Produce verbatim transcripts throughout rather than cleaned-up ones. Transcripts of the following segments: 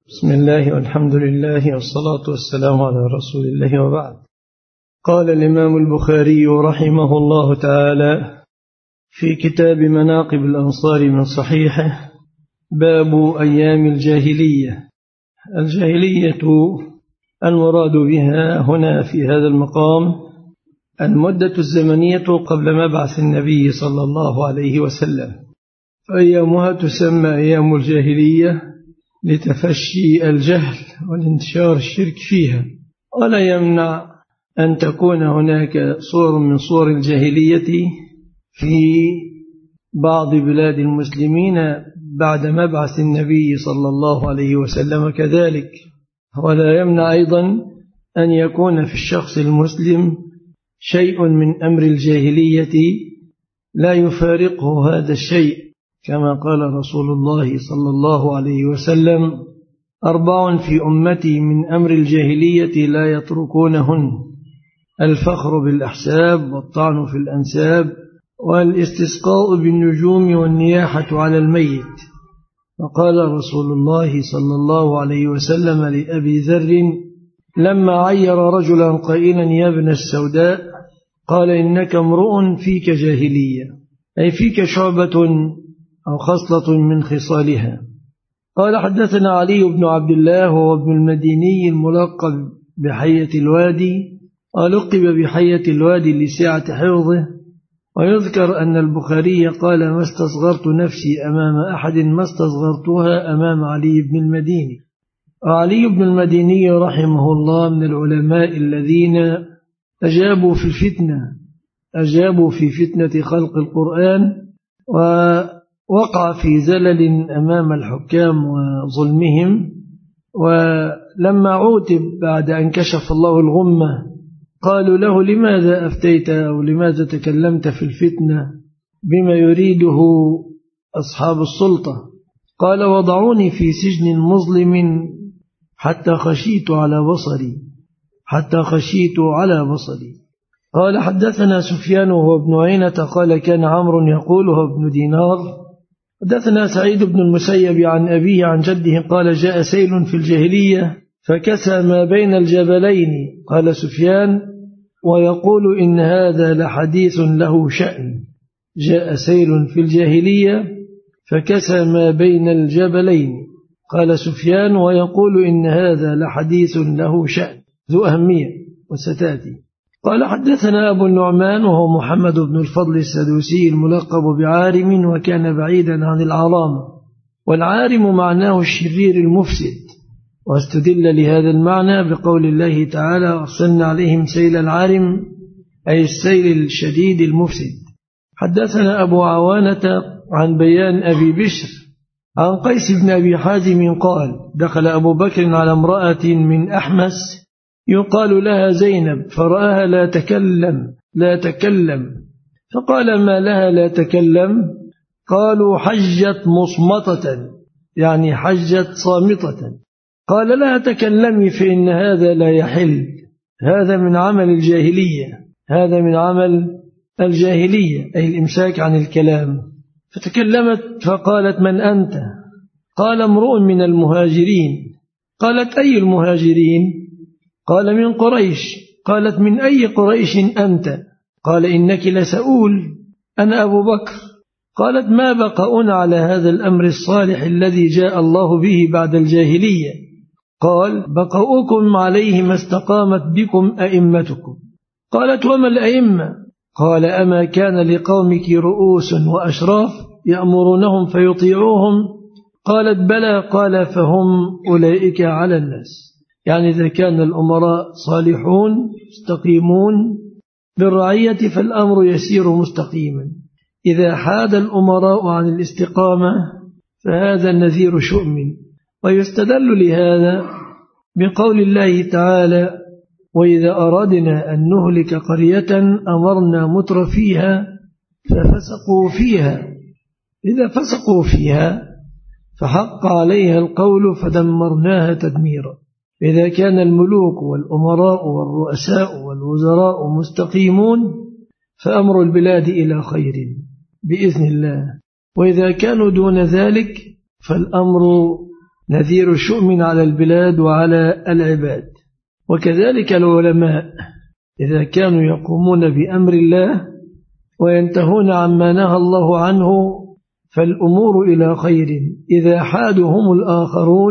بسم الله والحمد لله والصلاة والسلام على رسول الله وبعد. قال الإمام البخاري رحمه الله تعالى في كتاب مناقب الأنصار من صحيحه: باب أيام الجاهلية. الجاهلية المراد بها هنا في هذا المقام المدة الزمنية قبل مبعث النبي صلى الله عليه وسلم، فأيامها تسمى أيام الجاهلية لتفشي الجهل والانتشار الشرك فيها، ولا يمنع أن تكون هناك صور من صور الجاهلية في بعض بلاد المسلمين بعد مبعث النبي صلى الله عليه وسلم كذلك، ولا يمنع أيضا أن يكون في الشخص المسلم شيء من أمر الجاهلية لا يفارقه هذا الشيء، كما قال رسول الله صلى الله عليه وسلم: أربع في أمتي من أمر الجاهلية لا يتركونهن: الفخر بالأحساب، والطعن في الأنساب، والاستسقاء بالنجوم، والنياحة على الميت. وقال رسول الله صلى الله عليه وسلم لأبي ذر لما عير رجلا قائلا: يا ابن السوداء، قال: إنك امرؤ فيك جاهلية، أي فيك شعبة أو خصلة من خصالها. قال: حدثنا علي بن عبد الله وهو ابن المديني الملقب بحية الوادي، ولقب بحية الوادي لسعة حفظه. ويذكر أن البخاري قال: ما استصغرت نفسي أمام أحد ما استصغرتها أمام علي بن المديني. وعلي بن المديني رحمه الله من العلماء الذين أجابوا في الفتنة أجابوا في فتنة خلق القرآن، ووقع في زلل أمام الحكام وظلمهم. ولما عوتب بعد أن كشف الله الغمة قالوا له: لماذا أفتيت أو لماذا تكلمت في الفتنة بما يريده أصحاب السلطة؟ قال: وضعوني في سجن مظلم حتى خشيت على بصري حتى خشيت على بصري. قال: حدثنا سفيان وهو ابن عيينة قال: كان عمرو يقول وهو ابن دينار: حدثنا سعيد بن المسيب عن أبيه عن جده قال: جاء سيل في الجاهلية فكسى ما بين الجبلين. قال سفيان: ويقول إن هذا لحديث له شأن. جاء سيل في الجاهلية فكسى ما بين الجبلين. قال سفيان: ويقول إن هذا لحديث له شأن ذو أهمية وستاتي. قال: حدثنا أبو النعمان وهو محمد بن الفضل السدوسي الملقب بعارم، وكان بعيدا عن العرام، والعارم معناه الشرير المفسد، واستدل لهذا المعنى بقول الله تعالى: أرسلنا عليهم سيل العارم، أي السيل الشديد المفسد. حدثنا أبو عوانة عن بيان أبي بشر عن قيس بن أبي حازم قال: دخل أبو بكر على امرأة من أحمس يقال لها زينب، فرآها لا تكلم لا تكلم فقال: ما لها لا تكلم؟ قالوا: حجت مصمتة، يعني حجت صامتة. قال: لا تكلمي فإن هذا لا يحل، هذا من عمل الجاهلية هذا من عمل الجاهلية أي الإمساك عن الكلام. فتكلمت فقالت: من أنت؟ قال: امرؤ من المهاجرين. قالت: أي المهاجرين؟ قال: من قريش. قالت: من أي قريش أنت؟ قال: إنك لسؤول، أنا أبو بكر. قالت: ما بقاؤنا على هذا الأمر الصالح الذي جاء الله به بعد الجاهلية؟ قال: بقاؤكم عليه ما استقامت بكم أئمتكم. قالت: وما الأئمة؟ قال: أما كان لقومك رؤوس وأشراف يأمرونهم فيطيعوهم؟ قالت: بلى. قال: فهم أولئك على الناس، يعني إذا كان الأمراء صالحون مستقيمون بالرعية فالأمر يسير مستقيما. إذا حاد الأمراء عن الاستقامة فهذا نذير شؤم. ويستدل لهذا بقول الله تعالى: وإذا أردنا أن نهلك قرية أمرنا متر فيها ففسقوا فيها إذا فسقوا فيها فحق عليها القول فدمرناها تدميرا. إذا كان الملوك والأمراء والرؤساء والوزراء مستقيمون فأمر البلاد إلى خير بإذن الله، وإذا كانوا دون ذلك فالأمر نذير شؤم على البلاد وعلى العباد. وكذلك العلماء إذا كانوا يقومون بأمر الله وينتهون عما نهى الله عنه فالأمور إلى خير. إذا حادهم الآخرون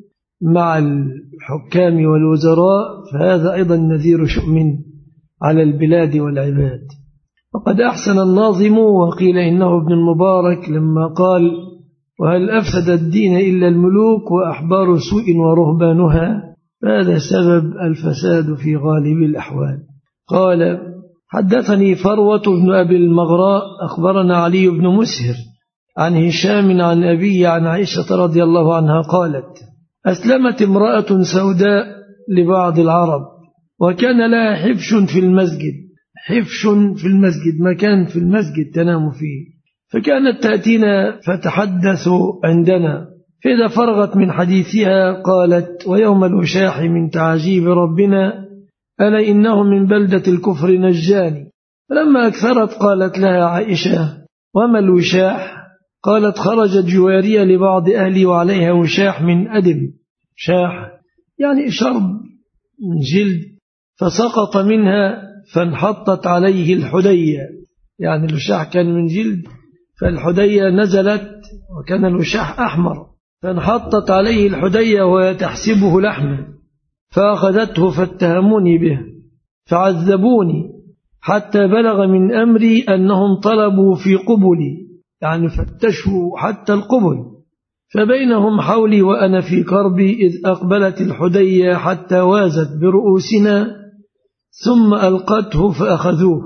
مع الحكام والوزراء فهذا أيضا نذير شؤم على البلاد والعباد. وقد أحسن الناظم وقيل إنه ابن المبارك لما قال: وهل أفسد الدين إلا الملوك وأحبار سوء ورهبانها، فهذا سبب الفساد في غالب الأحوال. قال: حدثني فروة بن أبي المغراء أخبرنا علي بن مسهر عن هشام عن أبي عن عائشة رضي الله عنها قالت: أسلمت امرأة سوداء لبعض العرب وكان لها حفش في المسجد. حفش في المسجد، مكان في المسجد تنام فيه، فكانت تأتينا فتحدث عندنا، فإذا فرغت من حديثها قالت: ويوم الوشاح من تعجيب ربنا ألا إنه من بلدة الكفر نجاني. فلما أكثرت قالت لها عائشة: وما الوشاح؟ قالت: خرجت جوارية لبعض أهلي وعليها وشاح من أدم. شاح يعني شرب من جلد، فسقط منها فانحطت عليه الحدية، يعني الوشاح كان من جلد فالحدية نزلت وكان الوشاح أحمر، فانحطت عليه الحدية وهي تحسبه لحما، فأخذته فاتهموني به فعذبوني حتى بلغ من أمري أنهم طلبوا في قبلي، يعني فتشوا حتى القبل، فبينهم حولي وأنا في كربي إذ أقبلت الحدية حتى وازت برؤوسنا ثم ألقته فأخذوه،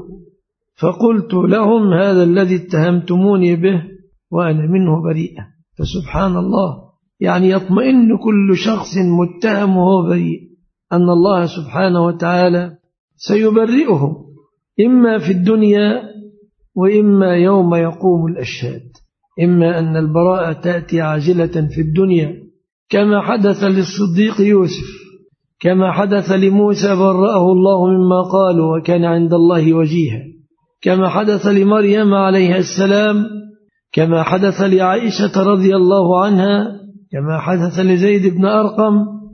فقلت لهم: هذا الذي اتهمتموني به وأنا منه بريئة. فسبحان الله، يعني يطمئن كل شخص متهم وهو بريء أن الله سبحانه وتعالى سيبرئه إما في الدنيا وإما يوم يقوم الأشهاد، إما أن البراءة تأتي عاجلة في الدنيا كما حدث للصديق يوسف، كما حدث لموسى برأه الله مما قالوا وكان عند الله وجيها، كما حدث لمريم عليها السلام، كما حدث لعائشة رضي الله عنها، كما حدث لزيد بن أرقم،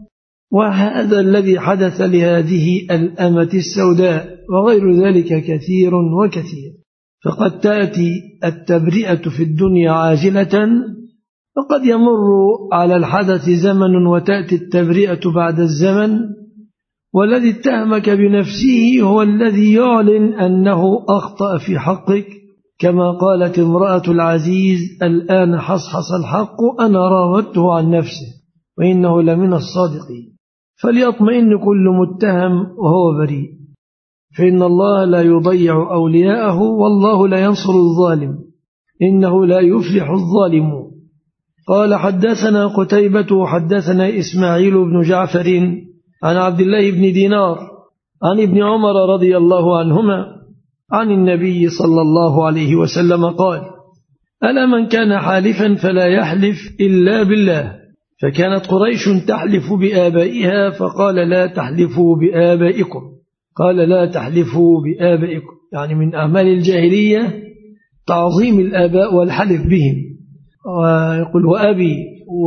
وهذا الذي حدث لهذه الأمة السوداء، وغير ذلك كثير وكثير. فقد تأتي التبرئة في الدنيا عاجلة، وقد يمر على الحدث زمن وتأتي التبرئة بعد الزمن، والذي اتهمك بنفسه هو الذي يعلن أنه أخطأ في حقك، كما قالت امرأة العزيز: الآن حصحص الحق أنا راودته عن نفسه وإنه لمن الصادقين. فليطمئن كل متهم وهو بريء، فإن الله لا يضيع أولياءه والله لا ينصر الظالم، إنه لا يفلح الظالمون. قال: حدثنا قتيبة حدثنا إسماعيل بن جعفر عن عبد الله بن دينار عن ابن عمر رضي الله عنهما عن النبي صلى الله عليه وسلم قال: ألا من كان حالفا فلا يحلف إلا بالله. فكانت قريش تحلف بآبائها فقال: لا تحلفوا بآبائكم. قال: لا تحلفوا بآبائكم، يعني من أعمال الجاهلية تعظيم الآباء والحلف بهم، ويقول: وأبي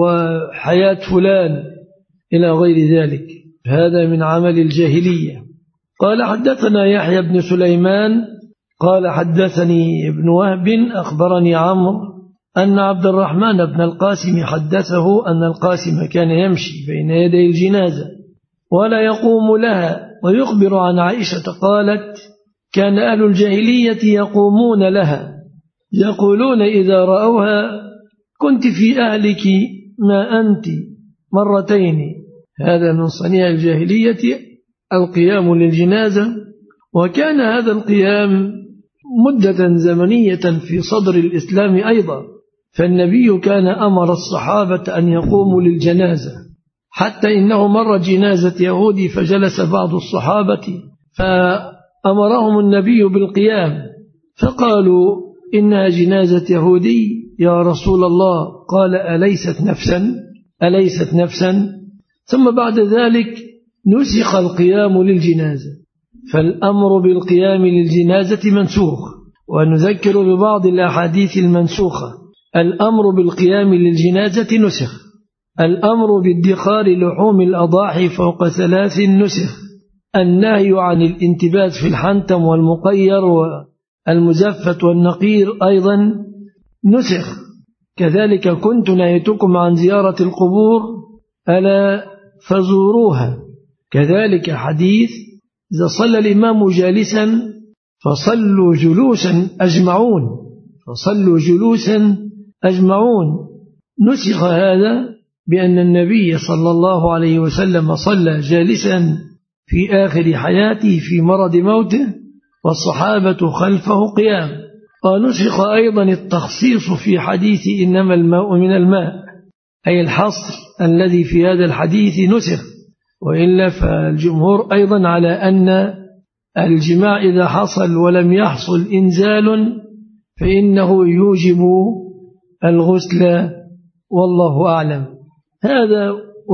وحياة فلان إلى غير ذلك، هذا من عمل الجاهلية. قال: حدثنا يحيى بن سليمان قال: حدثني ابن وهب أخبرني عمرو أن عبد الرحمن بن القاسم حدثه أن القاسم كان يمشي بين يدي الجنازة ولا يقوم لها، ويخبر عن عائشة قالت: كان أهل الجاهلية يقومون لها يقولون إذا رأوها: كنت في أهلك ما أنت مرتين. هذا من صنيع الجاهلية القيام للجنازة، وكان هذا القيام مدة زمنية في صدر الإسلام أيضا، فالنبي كان أمر الصحابة أن يقوموا للجنازة، حتى إنه مر جنازة يهودي فجلس بعض الصحابة فأمرهم النبي بالقيام، فقالوا: إنها جنازة يهودي يا رسول الله. قال: أليست نفسا أليست نفسا ثم بعد ذلك نسخ القيام للجنازة، فالأمر بالقيام للجنازة منسوخ. ونذكر ببعض الأحاديث المنسوخة: الأمر بالقيام للجنازة نسخ، الأمر بادخار لحوم الأضاحي فوق ثلاث نسخ، النهي عن الانتباس في الحنتم والمقير والمزفت والنقير أيضا نسخ. كذلك كنت نهيتكم عن زيارة القبور ألا فزوروها. كذلك حديث إذا صلى الإمام جالسا فصلوا جلوسا أجمعون، فصلوا جلوسا أجمعون. نسخ هذا بأن النبي صلى الله عليه وسلم صلى جالسا في آخر حياته في مرض موته والصحابة خلفه قيام. ونسخ أيضا التخصيص في حديث إنما الماء من الماء، أي الحصر الذي في هذا الحديث نسخ. وإلا فالجمهور أيضا على أن الجماع إذا حصل ولم يحصل إنزال فإنه يوجب الغسل، والله أعلم. هذا.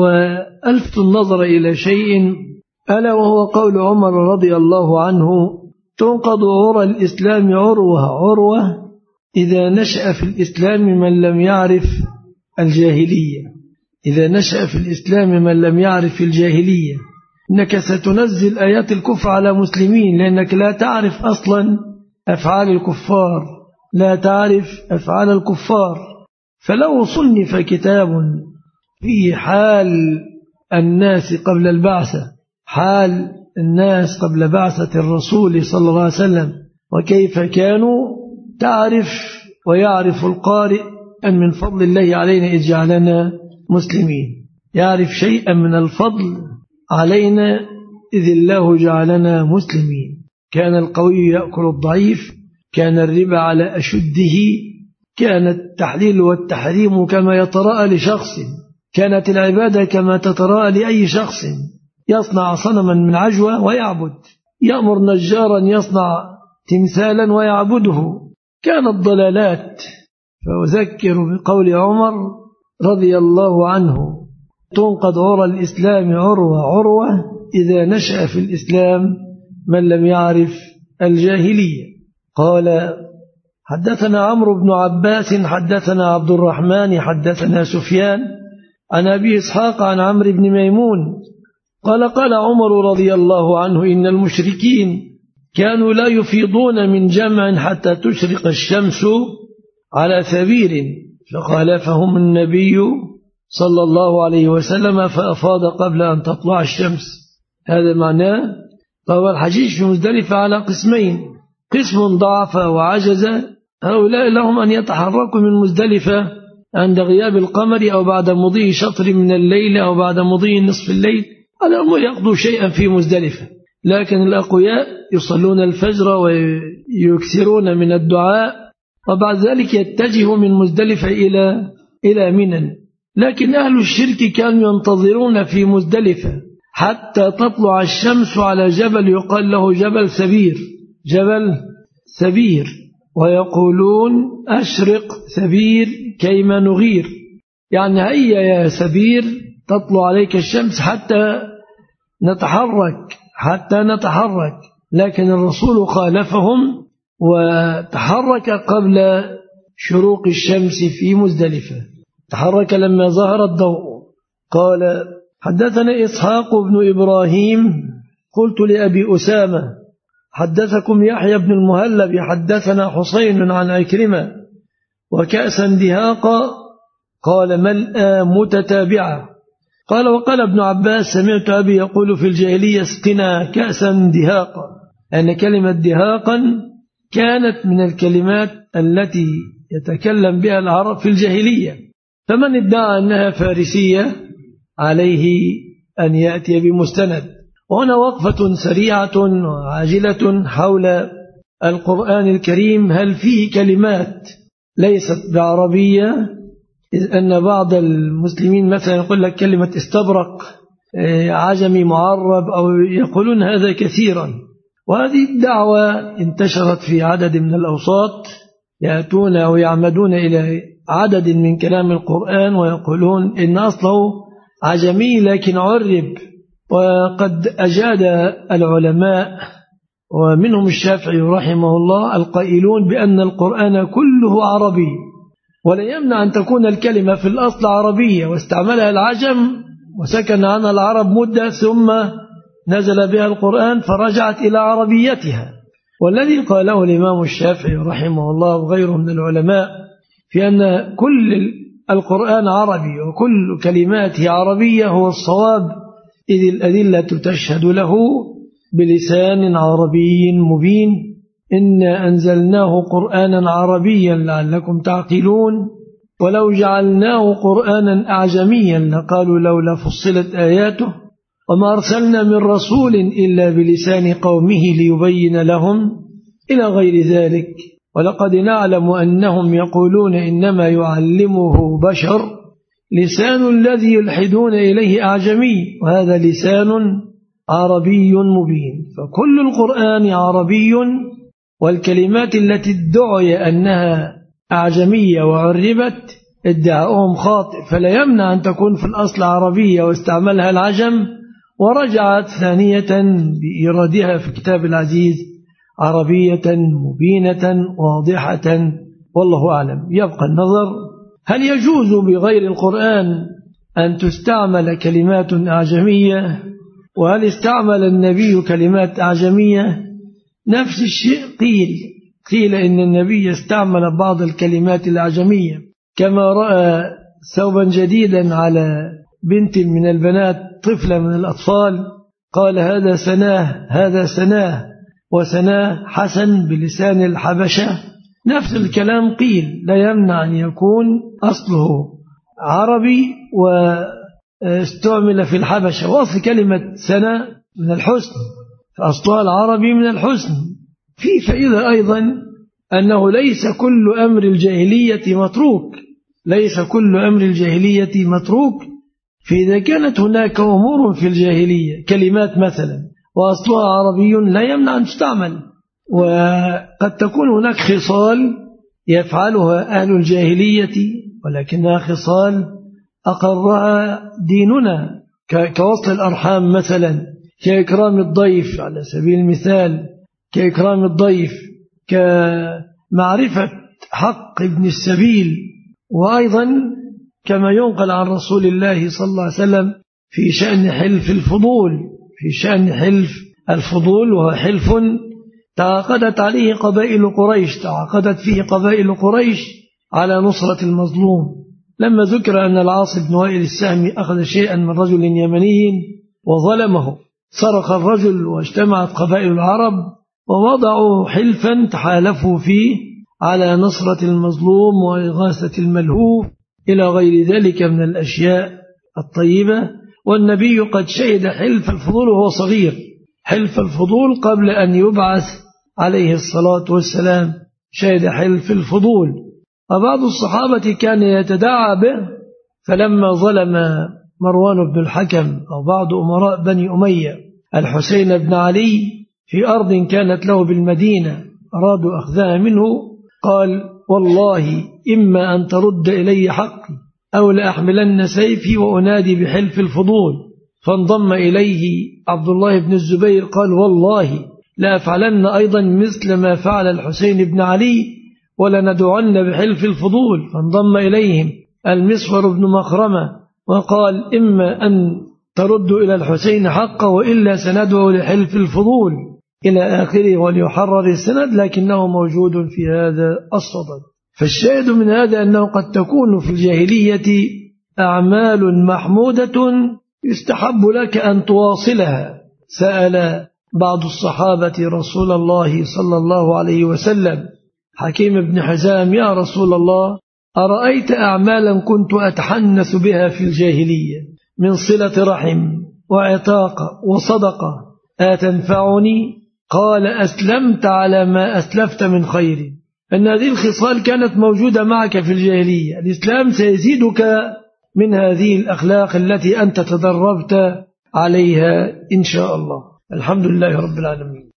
وألفت النظر إلى شيء ألا وهو قول عمر رضي الله عنه: تنقض عرى الإسلام عروة عروة إذا نشأ في الإسلام من لم يعرف الجاهلية. إذا نشأ في الإسلام من لم يعرف الجاهلية، إنك ستنزل آيات الكفر على مسلمين لأنك لا تعرف أصلا أفعال الكفار، لا تعرف أفعال الكفار. فلو صنف كتاب في حال الناس قبل البعثة، حال الناس قبل بعثة الرسول صلى الله عليه وسلم وكيف كانوا، تعرف ويعرف القارئ أن من فضل الله علينا إذ جعلنا مسلمين، يعرف شيئا من الفضل علينا إذ الله جعلنا مسلمين. كان القوي يأكل الضعيف، كان الربا على أشده، كان التحليل والتحريم كما يتراءى لشخص، كانت العبادة كما تتراءى لأي شخص. يصنع صنما من عجوة ويعبد، يأمر نجارا يصنع تمثالا ويعبده. كانت ضلالات. فأذكر بقول عمر رضي الله عنه: تنقض عرى الإسلام عروة عروة إذا نشأ في الإسلام من لم يعرف الجاهلية. قال: حدثنا عمرو بن عباس حدثنا عبد الرحمن حدثنا سفيان عن أبي إسحاق عن عمرو بن ميمون قال: قال عمر رضي الله عنه: إن المشركين كانوا لا يفيضون من جمع حتى تشرق الشمس على ثبير، فخالفهم النبي صلى الله عليه وسلم فأفاض قبل أن تطلع الشمس. هذا معناه. فهو الحجيج في مزدلفة على قسمين: قسم ضعف وعجز، هؤلاء لهم أن يتحركوا من مزدلفة عند غياب القمر أو بعد مضي شطر من الليل أو بعد مضي نصف الليل، على أنهم يقضوا شيئا في مزدلفة. لكن الأقوياء يصلون الفجر ويكثرون من الدعاء وبعد ذلك يتجهوا من مزدلفة إلى إلى منى. لكن أهل الشرك كانوا ينتظرون في مزدلفة حتى تطلع الشمس على جبل يقال له جبل سبير، جبل سبير، ويقولون: أشرق سبير كيما نغير، يعني هيا يا سبير تطلع عليك الشمس حتى نتحرك حتى نتحرك. لكن الرسول خالفهم وتحرك قبل شروق الشمس في مزدلفة، تحرك لما ظهر الضوء. قال: حدثنا إسحاق بن إبراهيم قلت لأبي أسامة: حدثكم يحيى بن المهلب حدثنا حسين عن عكرمة وكأسا دهاقا، قال: ملأ متتابعة. قال: وقال ابن عباس: سمعت أبي يقول في الجاهلية: اسقنا كأسا دهاقا، أن كلمة دهاقا كانت من الكلمات التي يتكلم بها العرب في الجاهلية، فمن ادعى أنها فارسية عليه أن يأتي بمستند. وهنا وقفة سريعة وعاجلة حول القرآن الكريم، هل فيه كلمات ليست بعربية؟ إذ أن بعض المسلمين مثلا يقول لك كلمة استبرق عجمي معرب، أو يقولون هذا كثيرا. وهذه الدعوة انتشرت في عدد من الأوساط، يأتون أو يعمدون إلى عدد من كلام القرآن ويقولون إن أصله عجمي لكن عرب. وقد أجاد العلماء ومنهم الشافعي رحمه الله القائلون بأن القرآن كله عربي، ولا يمنع أن تكون الكلمة في الأصل عربية واستعملها العجم وسكن عنها العرب مدة ثم نزل بها القرآن فرجعت إلى عربيتها. والذي قاله الإمام الشافعي رحمه الله وغيره من العلماء في أن كل القرآن عربي وكل كلماته عربية هو الصواب، إذ الأدلة تشهد له بلسان عربي مبين. إنا أنزلناه قرآنا عربيا لعلكم تعقلون ولو جعلناه قرآنا أعجميا لقالوا لولا فصلت آياته وما أرسلنا من رسول إلا بلسان قومه ليبين لهم إلى غير ذلك. ولقد نعلم أنهم يقولون إنما يعلمه بشر لسان الذي يلحدون إليه أعجمي وهذا لسان عربي مبين. فكل القرآن عربي، والكلمات التي ادعي أنها أعجمية وعربت ادعاؤهم خاطئ، فلا يمنع أن تكون في الأصل عربية واستعملها العجم ورجعت ثانية بإيرادها في كتاب العزيز عربية مبينة واضحة، والله أعلم. يبقى النظر هل يجوز بغير القرآن أن تستعمل كلمات أعجمية، وهل استعمل النبي كلمات أعجمية؟ نفس الشيء قيل قيل إن النبي استعمل بعض الكلمات الأعجمية، كما رأى ثوبا جديدا على بنت من البنات، طفلة من الأطفال، قال هذا سناه هذا سناه وسناه حسن بلسان الحبشة. نفس الكلام قيل، لا يمنع أن يكون أصله عربي واستعمل في الحبشة. وأصل كلمة سنة من الحسن، فأصلها العربي من الحسن. في فائدة أيضا أنه ليس كل أمر الجاهلية متروك، ليس كل أمر الجاهلية متروك. فإذا كانت هناك أمور في الجاهلية كلمات مثلا وأصلها عربي لا يمنع أن تستعمل، وقد تكون هناك خصال يفعلها أهل الجاهلية ولكنها خصال أقرها ديننا، كوصل الأرحام مثلا، كإكرام الضيف على سبيل المثال، كإكرام الضيف، كمعرفة حق ابن السبيل. وأيضا كما ينقل عن رسول الله صلى الله عليه وسلم في شأن حلف الفضول، في شأن حلف الفضول، وهو حلف تعاقدت عليه قبائل قريش، تعاقدت فيه قبائل قريش على نصرة المظلوم. لما ذكر أن العاص بن وائل السهمي أخذ شيئا من رجل يمني وظلمه، صرخ الرجل واجتمعت قبائل العرب ووضعوا حلفا تحالفوا فيه على نصرة المظلوم وإغاثة الملهوف إلى غير ذلك من الأشياء الطيبة. والنبي قد شهد حلف الفضول وهو صغير، حلف الفضول قبل أن يبعث عليه الصلاة والسلام شهد حلف الفضول. وبعض الصحابة كان يتداعى به، فلما ظلم مروان بن الحكم أو بعض أمراء بني أمية الحسين بن علي في أرض كانت له بالمدينة أرادوا أخذها منه، قال والله إما أن ترد إلي حقي أو لأحملن سيفي وأنادي بحلف الفضول. فانضم إليه عبد الله بن الزبير قال والله لا أفعلن أيضا مثل ما فعل الحسين بن علي ولندعن بحلف الفضول. فانضم إليهم المسور بن مخرمة وقال إما أن تردوا إلى الحسين حقه وإلا سندعو لحلف الفضول إلى آخره، وليحرر السند، لكنه موجود في هذا الصدد. فالشاهد من هذا أنه قد تكون في الجاهلية أعمال محمودة يستحب لك أن تواصلها. سأل بعض الصحابة رسول الله صلى الله عليه وسلم حكيم بن حزام يا رسول الله أرأيت أعمالا كنت أتحنث بها في الجاهلية من صلة رحم وعتاقة وصدقة أتنفعني؟ قال أسلمت على ما أسلفت من خير. أن هذه الخصال كانت موجودة معك في الجاهلية، الإسلام سيزيدك من هذه الأخلاق التي أنت تدربت عليها إن شاء الله. الحمد لله رب العالمين.